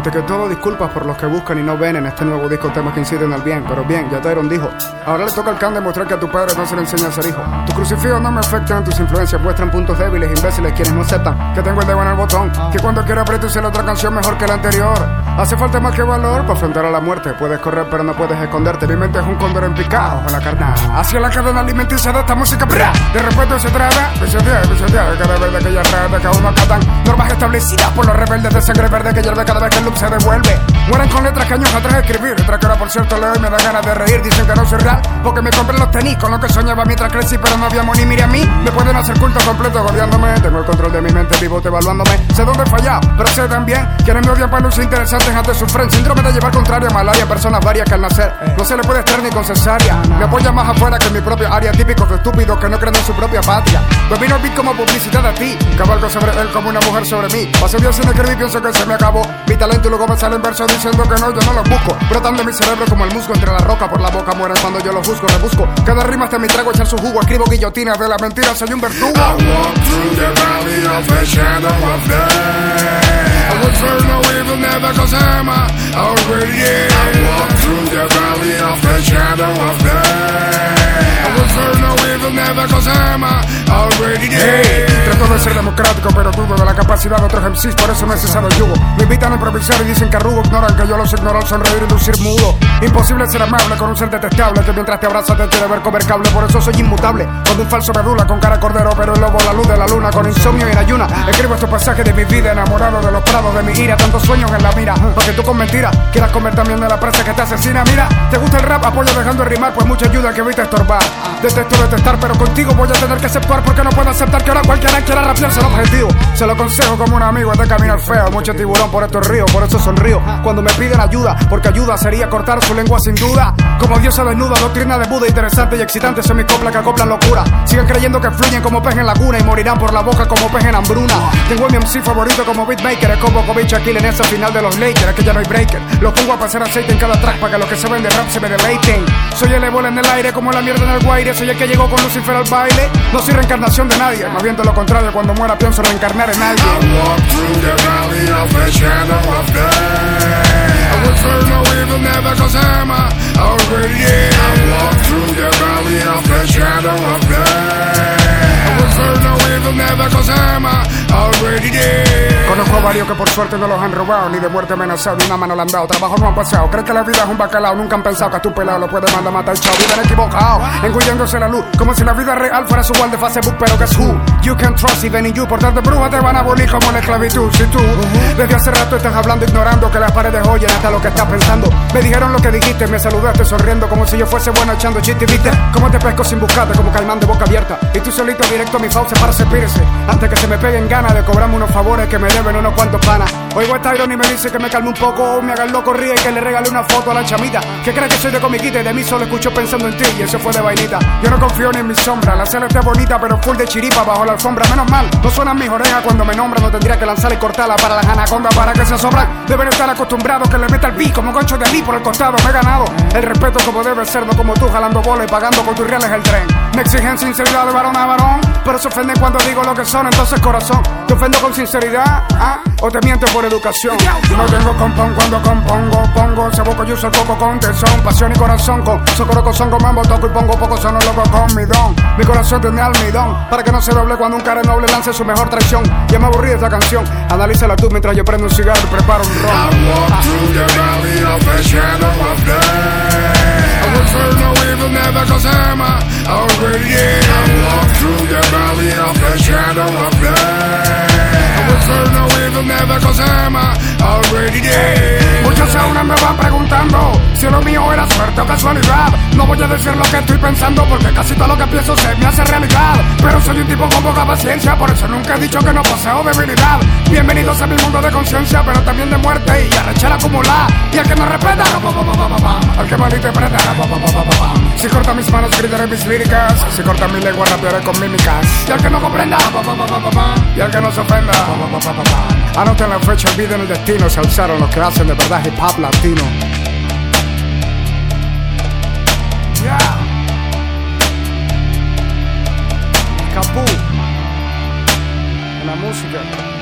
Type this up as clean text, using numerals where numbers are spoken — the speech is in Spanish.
Ante que todo, disculpas por los que buscan y no ven en este nuevo disco temas que inciten al bien. Pero bien, ya Tyron dijo: ahora le toca al can demostrar que a tu padre no se le enseña a ser hijo. Tus crucifijos no me afectan, tus influencias muestran puntos débiles, imbéciles quienes no aceptan que tengo el dedo en el botón, que cuando quiero aprieto y sé la otra canción mejor que la anterior. Hace falta más que valor para enfrentar a la muerte. Puedes correr pero no puedes esconderte. Mi mente es un cóndor en picado en la carnada. Hacia la cadena alimenticia de esta música. De respeto se trata, pisotear de cada verde que ya rata, que aún no acatan normas establecidas por los rebeldes de sangre verde que hierve cada vez que el loop se devuelve. Mueren con letras que años atrás escribí, letras que ahora por cierto leo y me da ganas de reír. Dicen que no soy real porque me compré los tenis con lo que soñaba mientras crecí, pero no había ni mire a mí. Me pueden hacer culto completo goleándome. Tengo el control de mi mente, vivo evaluándome. Sé dónde he fallado, pero sé también quienes me odian para luces interesantes antes sufren síndrome de llevar contrario, malaria, personas varias que al nacer no se le puede estar ni con cesárea. Me apoya más afuera que en mi propia área, típicos de estúpidos que no creen en su propia patria. Domino el beat como publicidad a ti, cabalgo sobre él como una mujer sobre mí. Paso días sin escribir, pienso que se me acabó mi talento y luego me salen versos diciendo que no, yo no los busco. Brotan de mi cerebro como el musgo entre la roca, por la boca mueren cuando yo los busco, rebusco. Cada rima hasta mi trago echar su jugo, escribo guillotinas de la mentira, soy un verdugo. I walk through the valley of the shadow of death. I would fear no evil, never cause I'm already dead. I walk through the valley of the shadow of death. I would fear no evil, never cause I'm already dead. Trato de ser democrático, pero dudo de la capacidad de otros MCs, por eso me he cesado el yugo. Me invitan a improvisar y dicen que arrugo, ignoran que yo los ignoro al sonreír y lucir mudo. Imposible ser amable con un ser detestable que mientras te abraza te quiere ver comer cable, por eso soy inmutable. Cuando un falso medula con cara cordero, pero el lobo la luz de la luna, con insomnio y en ayuna. Escribo estos pasajes de mi vida, enamorado de los prados de mi ira, tantos sueños en la mira, porque tú con mentiras quieras comer también de la presa que te asesina. Mira, te gusta el rap, apoya dejando de rimar, pues mucha ayuda que evita estorbar. Detesto detestar, pero contigo voy a tener que aceptar, porque no puedo aceptar que ahora cualquiera quiera rapearse el objetivo. Se lo aconsejo como un amigo, es de caminar feo, mucho tiburón por estos ríos, por eso sonrío cuando me piden ayuda, porque ayuda sería cortar su lengua sin duda. Como diosa desnuda, doctrina de Buda, interesante y excitante, son mis coplas que acoplan locura. Sigan creyendo que fluyen como pez en laguna y morirán por la boca como pez en hambruna. Tengo a mi MC favorito como beatmaker, es como Kobe Shaquille en esa final de los Lakers, es que ya no hay breaker. Los pongo a pasar aceite en cada track para que los que se ven de rap se me deleiten. Soy el ébola en el aire como la mierda en el guaire, soy el que llegó con Lucifer al baile. No soy reencarnación de nadie, más bien de lo contrario, cuando muera pienso reencarnar en alguien. I walk through the valley of the shadow of death. I would fear no evil, never cause I'm already dead. I walk through the valley of the shadow of death. I would fear no evil, never cause I'm already dead. Conozco a varios que por suerte no los han robado, ni de muerte amenazado, ni una mano le han dado. Trabajo no han pasado, creen que la vida es un bacalao. Nunca han pensado que a tu pelado lo puede mandar a matar, chao. Viven equivocados, engulléndose la luz, como si la vida real fuera su wall de Facebook, pero que es who you can trust, even in you. Por tanto bruja te van a abolir como la esclavitud. Si tú desde hace rato estás hablando, ignorando que las paredes oyen hasta lo que estás pensando. Me dijeron lo que dijiste, me saludaste sonriendo como si yo fuese bueno echando chiste. ¿Viste cómo te pesco sin buscarte como caimán de boca abierta? Y tú solito directo a mi fauce para cepirse, antes que se me peguen ganas de cobrarme unos favores que me deben unos cuantos panas. Oigo a Tyron y me dice que me calme un poco, o me haga el loco, ríe y que le regale una foto a la chamita que cree que soy de comiquita y de mí solo escucho pensando en ti, y eso fue de vainita. Yo no confío ni en mi sombra, la cena está bonita pero full de chiripa bajo la alfombra. Menos mal, no suenan mis orejas cuando me nombran, no tendría que lanzar y cortarla para las anacondas para que se sobran. Deben estar acostumbrados que le meta el beat como concho de mí por el costado. Me he ganado el respeto como debe ser, no como tú jalando bola y pagando con tus reales el tren. Me exigen sinceridad de varón a varón, pero se ofenden cuando digo lo que son. Entonces corazón, ¿te ofendo con sinceridad? ¿O te miento por educación? No tengo compón cuando compongo, pongo ese boco y uso el coco con tesón, pasión y corazón con socoroco, son con mambo, toco y pongo poco, sono loco con mi don. Mi corazón tiene almidón para que no se doble cuando un cara noble lance su mejor traición. Ya me aburrí de esta canción, analízala tú mientras yo prendo un cigarro y preparo un ron. I walk through the valley of the shadow of death. I would fear no evil, never cause I'm already dead. I walk through the valley of the shadow of death. I would fear no evil, never cause I'm already dead. Muchos aún me van preguntando si lo mío era suerte o casualidad. No voy a decir lo que estoy pensando porque casi todo lo que pienso se me hace realidad. Pero soy un tipo con poca paciencia, por eso nunca he dicho que no poseo debilidad. Bienvenidos a mi mundo de conciencia, pero también de muerte y arrechera acumular. Y el que no respeta, al que malinterpreta. Si corta mis manos gritaré mis líricas, si corta mi lengua rapearé con mímicas. Y al que no comprenda, y al que no se ofenda, anoten la fecha, olviden el destino. Se alzaron los que hacen de verdad hip hop latino. Yeah. Capú en la música.